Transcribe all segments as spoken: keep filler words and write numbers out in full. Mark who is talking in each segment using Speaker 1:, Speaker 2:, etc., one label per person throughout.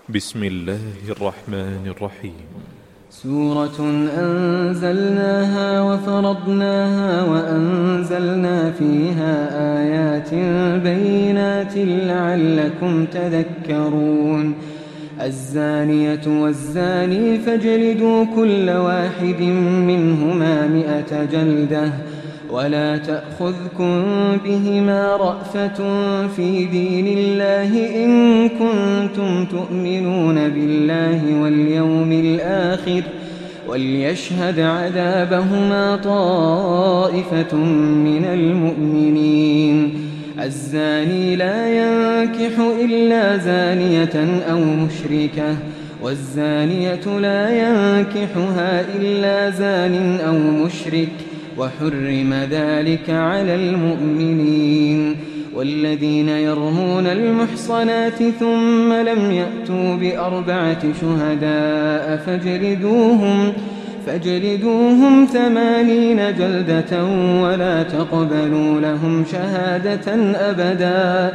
Speaker 1: بسم الله الرحمن الرحيم.
Speaker 2: سورة أنزلناها وفرضناها وأنزلنا فيها آيات بينات لعلكم تذكرون. الزانية والزاني فاجلدوا كل واحد منهما مئة جلدة ولا تأخذكم بهما رأفة في دين الله إن كنتم تؤمنون بالله واليوم الآخر وليشهد عذابهما طائفة من المؤمنين. الزاني لا ينكح إلا زانية أو مشركة والزانية لا ينكحها إلا زان أو مشرك وحرم ذلك على المؤمنين. والذين يرمون المحصنات ثم لم يأتوا بأربعة شهداء فاجلدوهم فاجلدوهم ثمانين جلدة ولا تقبلوا لهم شهادة أبدا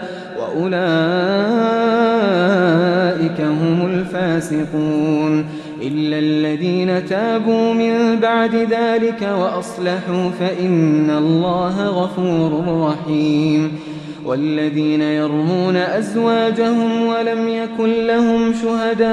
Speaker 2: وأولئك هم الفاسقون. إلا الذين تابوا من بعد ذلك وأصلحوا فإن الله غفور رحيم. والذين يرمون أزواجهم ولم يكن لهم شهداء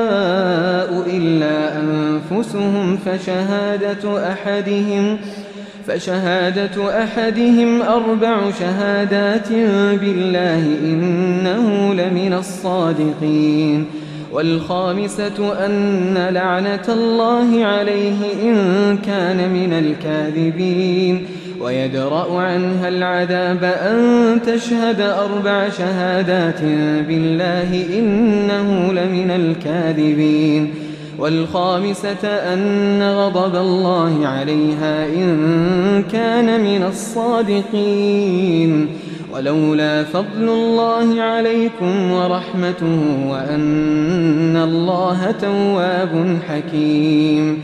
Speaker 2: إلا أنفسهم فشهادة أحدهم فشهادة أحدهم أربع شهادات بالله إنه لمن الصادقين. والخامسة أن لعنة الله عليه إن كان من الكاذبين ويدرأ عنها العذاب أن تشهد أربع شهادات بالله إنه لمن الكاذبين. والخامسة أن غضب الله عليها إن كان من الصادقين. ولولا فضل الله عليكم ورحمته وأن الله تواب حكيم.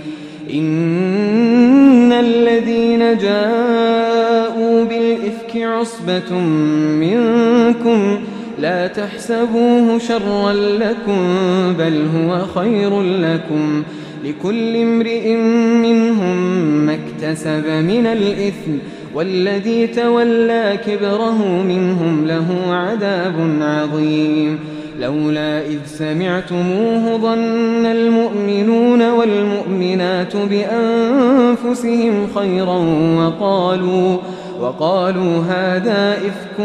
Speaker 2: إن الذين جاءوا بالإفك عصبة منكم لا تحسبوه شرا لكم بل هو خير لكم لكل امرئ منهم ما اكتسب من الإثم والذي تولى كبره منهم له عذاب عظيم. لولا إذ سمعتموه ظن المؤمنون والمؤمنات بأنفسهم خيرا وقالوا, وقالوا هذا إفك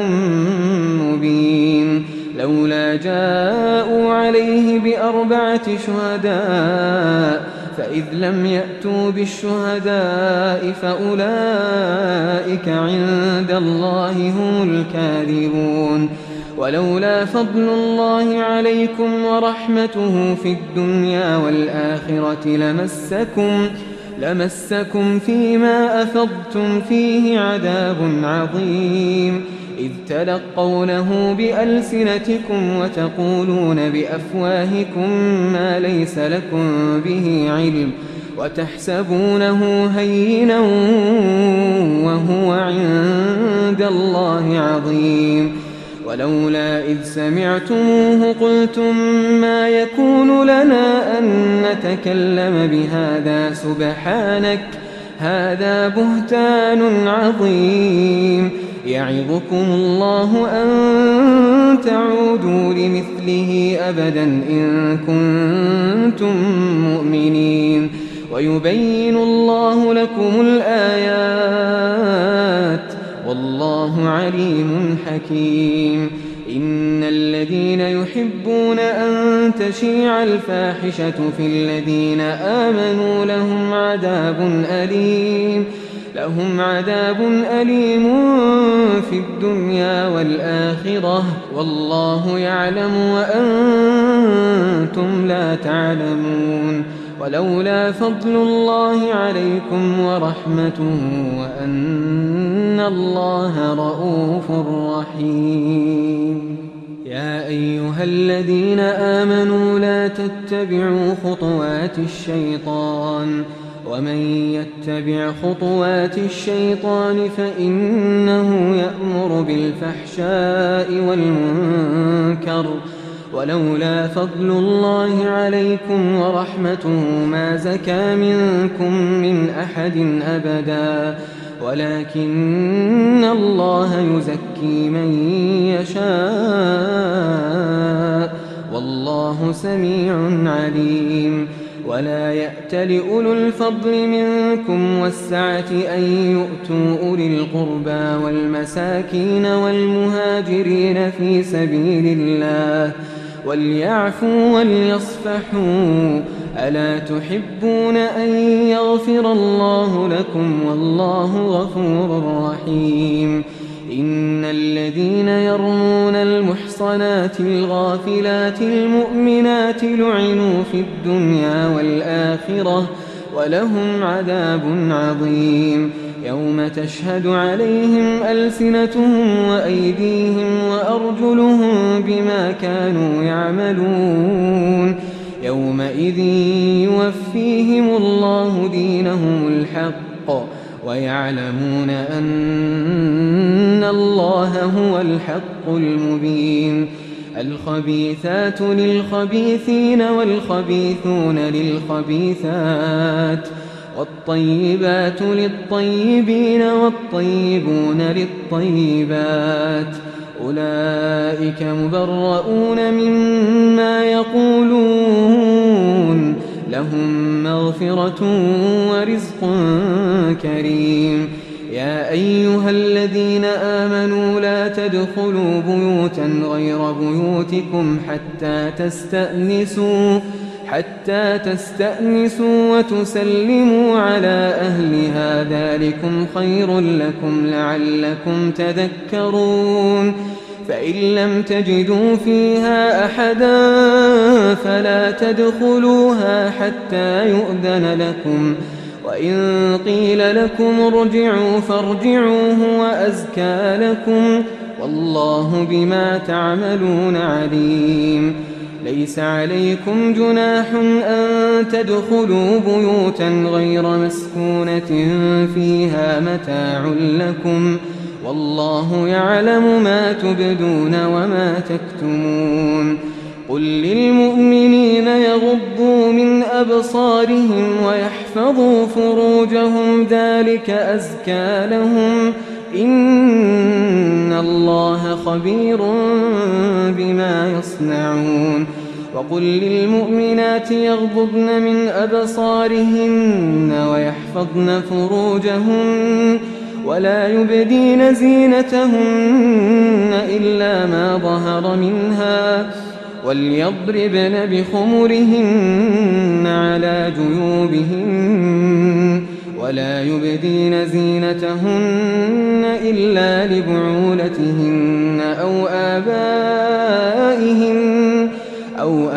Speaker 2: مبين. لولا جاءوا عليه بأربعة شهداء فإذ لم يأتوا بالشهداء فأولئك عند الله هم الكاذبون. ولولا فضل الله عليكم ورحمته في الدنيا والآخرة لمسكم, لمسكم فيما أفضتم فيه عذاب عظيم. إذ تلقونه بألسنتكم وتقولون بأفواهكم ما ليس لكم به علم وتحسبونه هينا وهو عند الله عظيم. ولولا إذ سمعتموه قلتم ما يكون لنا أن نتكلم بهذا سبحانك هذا بهتان عظيم. يعظكم الله أن تعودوا لمثله أبدا إن كنتم مؤمنين. ويبين الله لكم الآيات والله عليم حكيم. إن الذين يحبون أن تشيع الفاحشة في الذين آمنوا لهم عذاب أليم لهم عذاب أليم في الدنيا والآخرة والله يعلم وأنتم لا تعلمون. ولولا فضل الله عليكم ورحمته وأن الله رؤوف رحيم. يا أيها الذين آمنوا لا تتبعوا خطوات الشيطان ومن يتبع خطوات الشيطان فإنه يأمر بالفحشاء والمنكر ولولا فضل الله عليكم ورحمته ما زكى منكم من أحد أبدا ولكن الله يزكي من يشاء والله سميع عليم. ولا يأتل أولو الفضل منكم والسعة أن يؤتوا أولي القربى والمساكين والمهاجرين في سبيل الله وليعفوا وليصفحوا ألا تحبون أن يغفر الله لكم والله غفور رحيم. إن الذين يرمون المحصنات الغافلات المؤمنات لعنوا في الدنيا والآخرة ولهم عذاب عظيم يوم تشهد عليهم ألسنتهم وأيديهم وأرجلهم بما كانوا يعملون يومئذ يوفيهم الله دينهم الحق ويعلمون أن الله هو الحق المبين. الخبيثات للخبيثين والخبيثون للخبيثات والطيبات للطيبين والطيبون للطيبات أولئك مبرؤون مما يقولون لهم مغفرة ورزق كريم. يا أيها الذين آمنوا لا تدخلوا بيوتا غير بيوتكم حتى تستأنسوا حتى تستأنسوا وتسلموا على أهلها ذلكم خير لكم لعلكم تذكرون. فإن لم تجدوا فيها أحدا فلا تدخلوها حتى يؤذن لكم وإن قيل لكم ارجعوا فارجعوا هو أزكى لكم والله بما تعملون عليم. ليس عليكم جناح أن تدخلوا بيوتا غير مسكونة فيها متاع لكم والله يعلم ما تبدون وما تكتمون. قل للمؤمنين يغضوا من أبصارهم ويحفظوا فروجهم ذلك أزكى لهم إن الله خبير بما يصنعون. وقل للمؤمنات يغضضن من أبصارهن ويحفظن فروجهن ولا يبدين زينتهن إلا ما ظهر منها وليضربن بخمرهن على جيوبهن ولا يبدين زينتهن إلا لبعولتهن أو آبائهن أو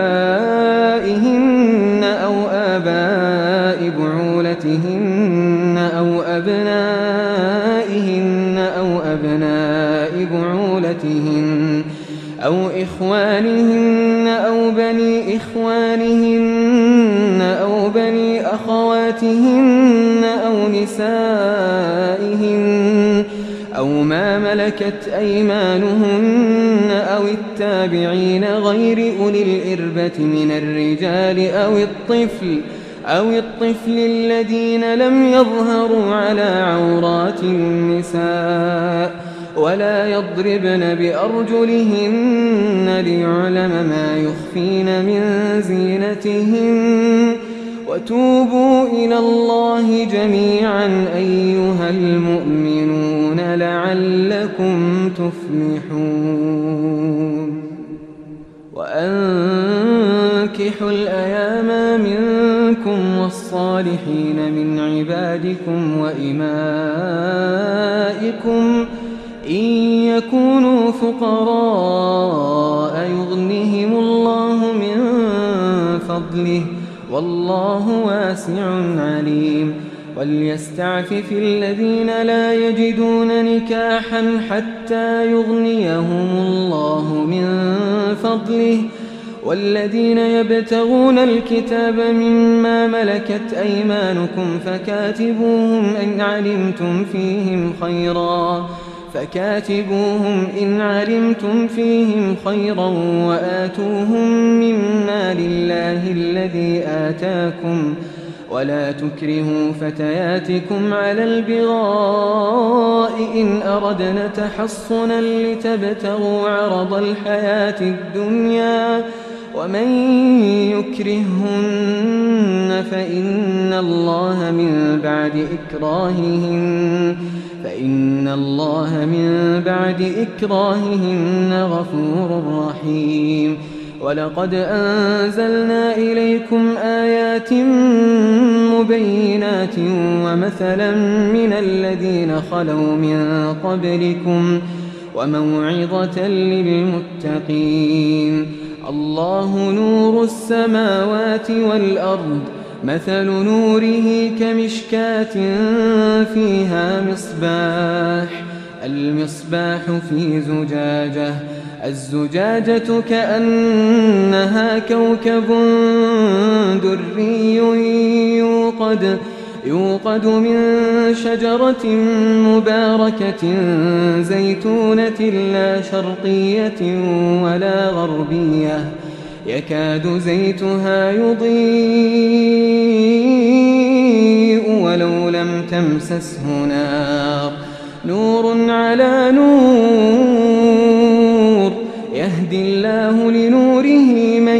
Speaker 2: آبائهن أو آباء بعولتهن أو أبنائهن أو أبناء بعولتهن أو إخوانهن أو بني إخوانهن أو بني أخواتهن أو نسائهن أو ما ملكت أيمانهن أو التابعين غير أولي الإربة من الرجال أو الطفل أو الطفل الذين لم يظهروا على عورات النساء ولا يضربن بأرجلهن ليعلم ما يخفين من زينتهن وتوبوا إلى الله جميعا أيها المؤمنون لعلكم تفلحون. وأنكحوا الأيام منكم والصالحين من عبادكم وإمائكم إن يكونوا فقراء يغنهم الله من فضله والله واسع عليم. وليستعفف الذين لا يجدون نكاحا حتى يغنيهم الله من فضله والذين يبتغون الكتاب مما ملكت أيمانكم فكاتبوهم إن علمتم فيهم خيرا فكاتبوهم إن علمتم فيهم خيرا وآتوهم من مال الله الذي آتاكم ولا تكرهوا فتياتكم على البغاء إن أردنا تحصنا لتبتغوا عرض الحياة الدنيا ومن يكرههن فإن الله من بعد إكراههن فإن الله من بعد إكراههن غفور رحيم. ولقد أنزلنا إليكم آيات مبينات ومثلا من الذين خلوا من قبلكم وموعظة للمتقين. الله نور السماوات والأرض مثل نوره كمشكاة فيها مصباح المصباح في زجاجة الزجاجة كأنها كوكب دري يوقد يوقد من شجرة مباركة زيتونة لا شرقية ولا غربية يكاد زيتها يضيء ولو لم تمسسه نار نور على نور يهدي الله لنوره من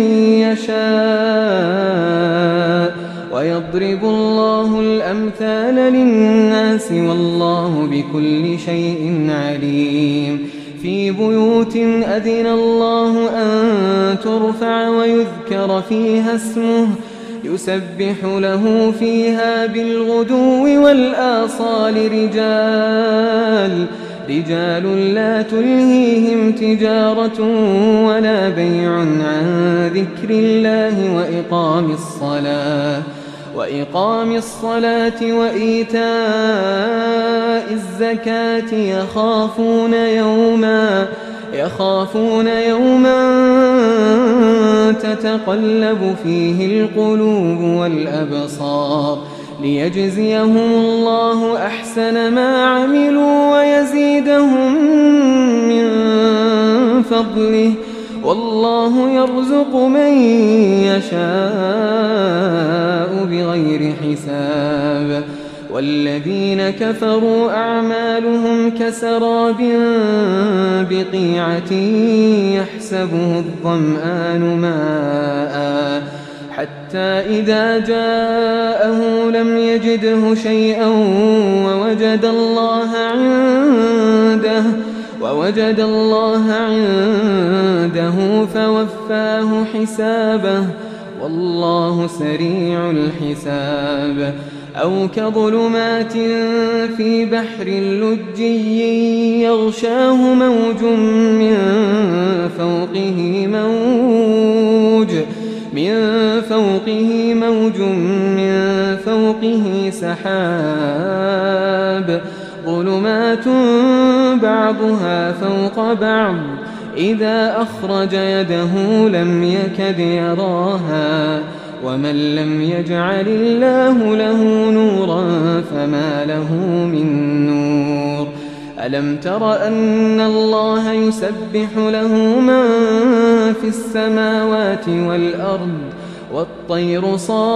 Speaker 2: يشاء ويضرب الله الأمثال للناس والله بكل شيء عليم. في بيوت أذن الله أن ترفع ويذكر فيها اسمه يسبح له فيها بالغدو والآصال رجال رجال لا تلهيهم تجارة ولا بيع عن ذكر الله وإقام الصلاة وإقام الصلاة وإيتاء الزكاة يخافون يوما يخافون يوما تتقلب فيه القلوب والأبصار ليجزيهم الله أحسن ما عملوا ويزيدهم من فضله والله يرزق من يشاء بغير حساب. والذين كفروا أعمالهم كسراب بقيعة يحسبه الظمآن ماء حتى إذا جاءه لم يجده شيئا ووجد الله عنده ووجد الله عنده فوفاه حسابه والله سريع الحساب. أو كظلمات في بحر لجي يغشاه موج من فوقه موج من فوقه موج من فوقه سحاب ظلمات بعضها فوق بعض إذا أخرج يده لم يكد يراها ومن لم يجعل الله له نورا فما له من نور. ألم تر أن الله يسبح له من في السماوات والأرض والطير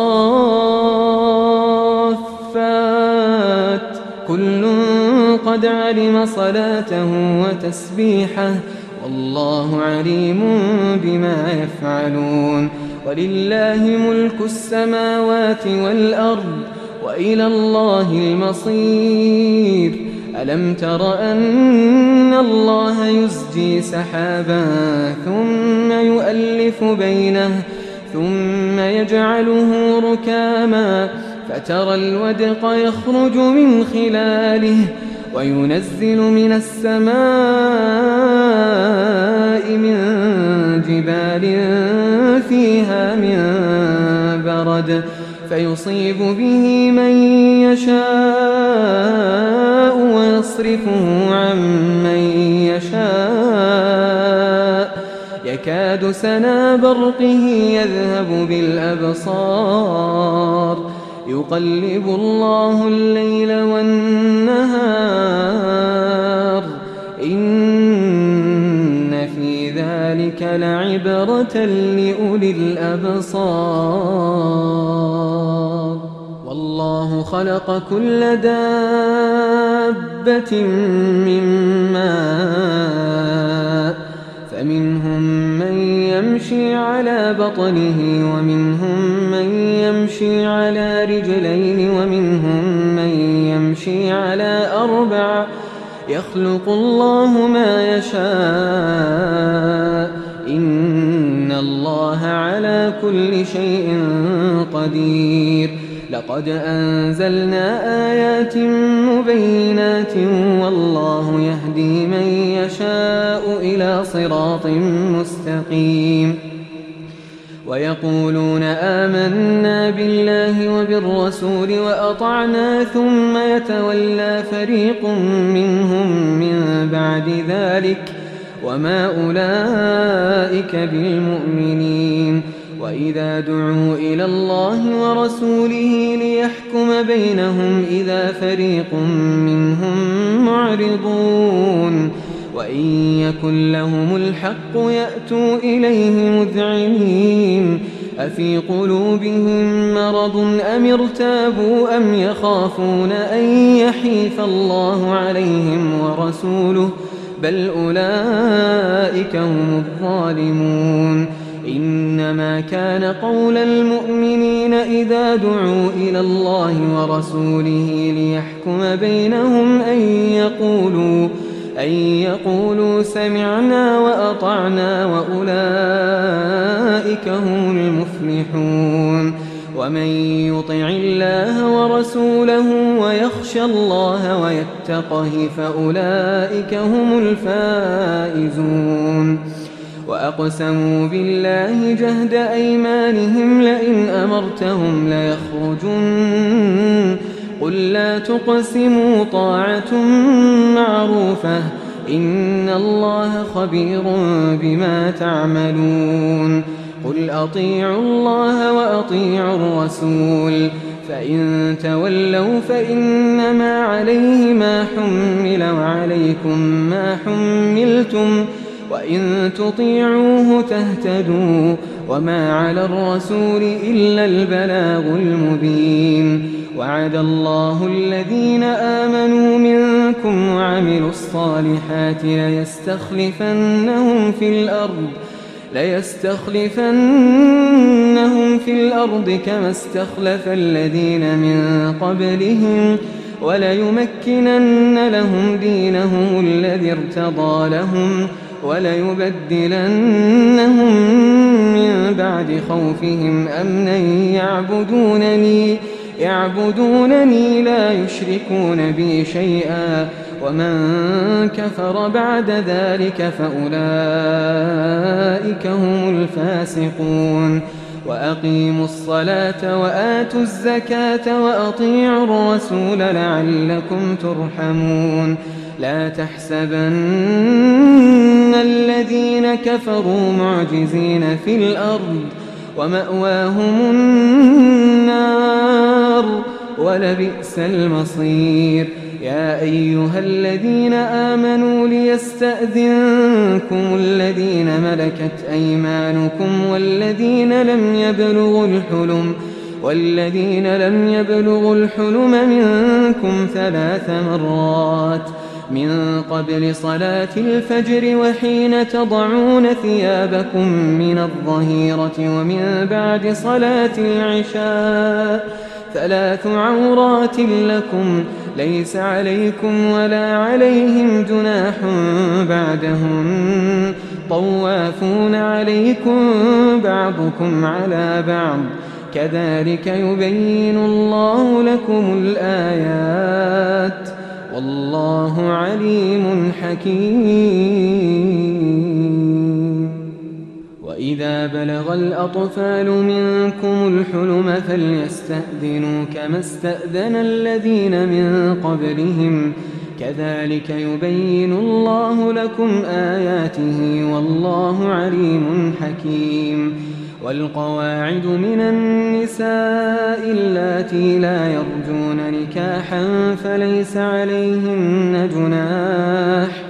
Speaker 2: صافات كل قد علم صلاته وتسبيحه والله عليم بما يفعلون. ولله ملك السماوات والأرض وإلى الله المصير. ألم تر أن الله يزجي سحابا ثم يؤلف بينه ثم يجعله ركاما فترى الودق يخرج من خلاله وينزل من السماء من جبال فيها من برد فيصيب به من يشاء ويصرفه عن من يشاء يكاد سنا برقه يذهب بالأبصار يقلب الله الليل والنهار ذلك لعبرة لأولي الأبصار. والله خلق كل دابة من ماء فمنهم من يمشي على بطنه ومنهم من يمشي على رجلين ومنهم من يمشي على أربع يخلق الله ما يشاء إن الله على كل شيء قدير. لقد أنزلنا آيات مبينات والله يهدي من يشاء إلى صراط مستقيم. ويقولون آمنا بالله وبالرسول وأطعنا ثم يتولى فريق منهم من بعد ذلك وما أولئك بالمؤمنين. وإذا دعوا إلى الله ورسوله ليحكم بينهم إذا فريق منهم معرضون وإن يكن لهم الحق يأتوا إليه مذعنين. أفي قلوبهم مرض أم ارتابوا أم يخافون أن يحيف الله عليهم ورسوله بل أولئك هم الظالمون. إنما كان قول المؤمنين إذا دعوا إلى الله ورسوله ليحكم بينهم أن يقولوا أن يقولوا سمعنا وأطعنا وأولئك هم المفلحون. ومن يطع الله ورسوله ويخشى الله ويتقه فأولئك هم الفائزون. وأقسموا بالله جهد أيمانهم لئن أمرتهم ليخرجن قل لا تقسموا طاعة معروفة إن الله خبير بما تعملون. قل أطيعوا الله وأطيعوا الرسول فإن تولوا فإنما عليه ما حمل وعليكم ما حملتم وإن تطيعوه تهتدوا وما على الرسول إلا البلاغ المبين. وعد الله الذين آمنوا منكم وعملوا الصالحات ليستخلفنهم في الأرض ليستخلفنهم في الأرض كما استخلف الذين من قبلهم وليمكنن لهم دينهم الذي ارتضى لهم وليبدلنهم من بعد خوفهم أمنا يعبدونني يعبدونني لا يشركون بي شيئا ومن كفر بعد ذلك فأولئك هم الفاسقون. وأقيموا الصلاة وآتوا الزكاة وأطيعوا الرسول لعلكم ترحمون. لا تحسبن الذين كفروا معجزين في الأرض ومأواهم النار ولبئس المصير. يا أيها الذين آمنوا ليستأذنكم الذين ملكت أيمانكم والذين لم يبلغوا الحلم والذين لم يبلغوا الحلم منكم ثلاث مرات من قبل صلاة الفجر وحين تضعون ثيابكم من الظهيرة ومن بعد صلاة العشاء ثلاث عورات لكم ليس عليكم ولا عليهم جناح بعدهن طوافون عليكم بعضكم على بعض كذلك يبين الله لكم الآيات والله عليم حكيم. وإذا بلغ الأطفال منكم الحلم فليستأذنوا كما استأذن الذين من قبلهم كذلك يبين الله لكم آياته والله عليم حكيم. والقواعد من النساء اللاتي لا يرجون نكاحا فليس عليهن جناح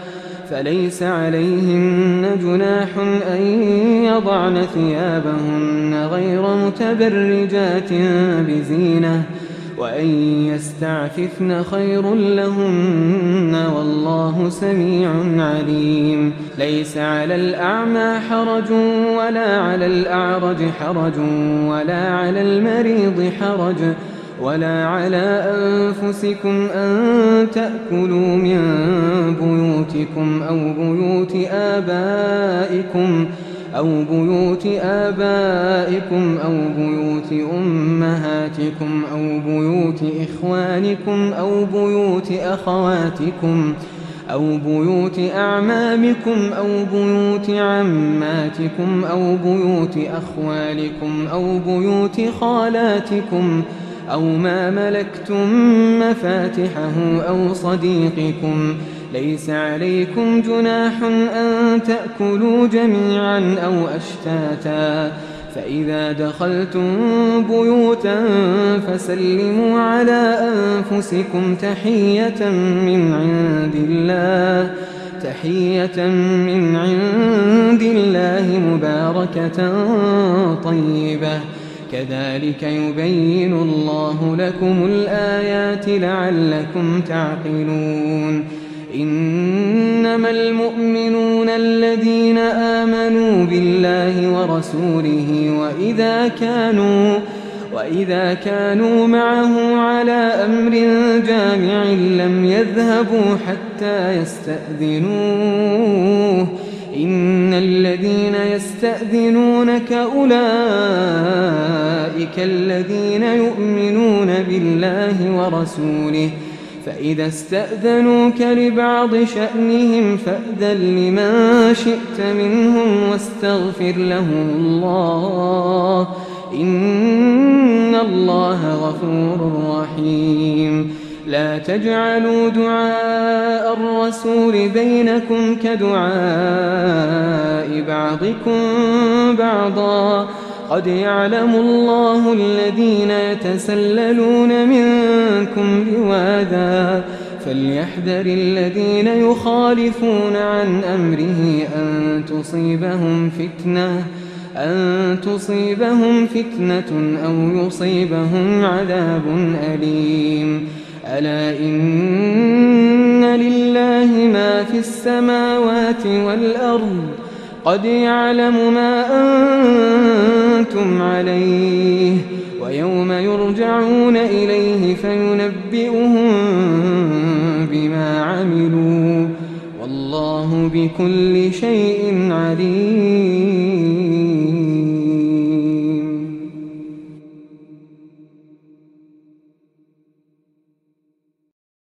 Speaker 2: فليس عليهن جناح أن يضعن ثيابهن غير متبرجات بزينة وأن يستعففن خير لهن والله سميع عليم. ليس على الأعمى حرج ولا على الأعرج حرج ولا على المريض حرج ولا على أنفسكم أن تأكلوا من بيوتكم أو بيوت آبائكم أو بيوت آبائكم أو بيوت أمهاتكم أو بيوت إخوانكم أو بيوت أخواتكم أو بيوت أعمامكم أو بيوت عماتكم أو بيوت أخوالكم أو بيوت خالاتكم أو ما ملكتم مفاتحه أو صديقكم. ليس عليكم جناح أن تأكلوا جميعا أو أشتاتا فإذا دخلتم بيوتا فسلموا على أنفسكم تحية من عند الله تحية من عند الله مباركة طيبة كذلك يبين الله لكم الآيات لعلكم تعقلون. إنما المؤمنون الذين آمنوا بالله ورسوله وإذا كانوا وإذا كانوا معه على أمر جامع لم يذهبوا حتى يستأذنوه إن الذين يستأذنونك أولئك الذين يؤمنون بالله ورسوله فإذا استأذنوك لبعض شأنهم فأذن لمن شئت منهم واستغفر لهم الله إن الله غفور رحيم. لا تجعلوا دعاء الرسول بينكم كدعاء بعضكم بعضا قد يعلم الله الذين يتسللون منكم لواذا فليحذر الذين يخالفون عن أمره أن تصيبهم فتنة أن تصيبهم فتنة أو يصيبهم عذاب أليم. ألا إن لله ما في السماوات والأرض قد يعلم ما أنتم عليه ويوم يرجعون إليه فينبئهم بما عملوا والله بكل شيء عليم.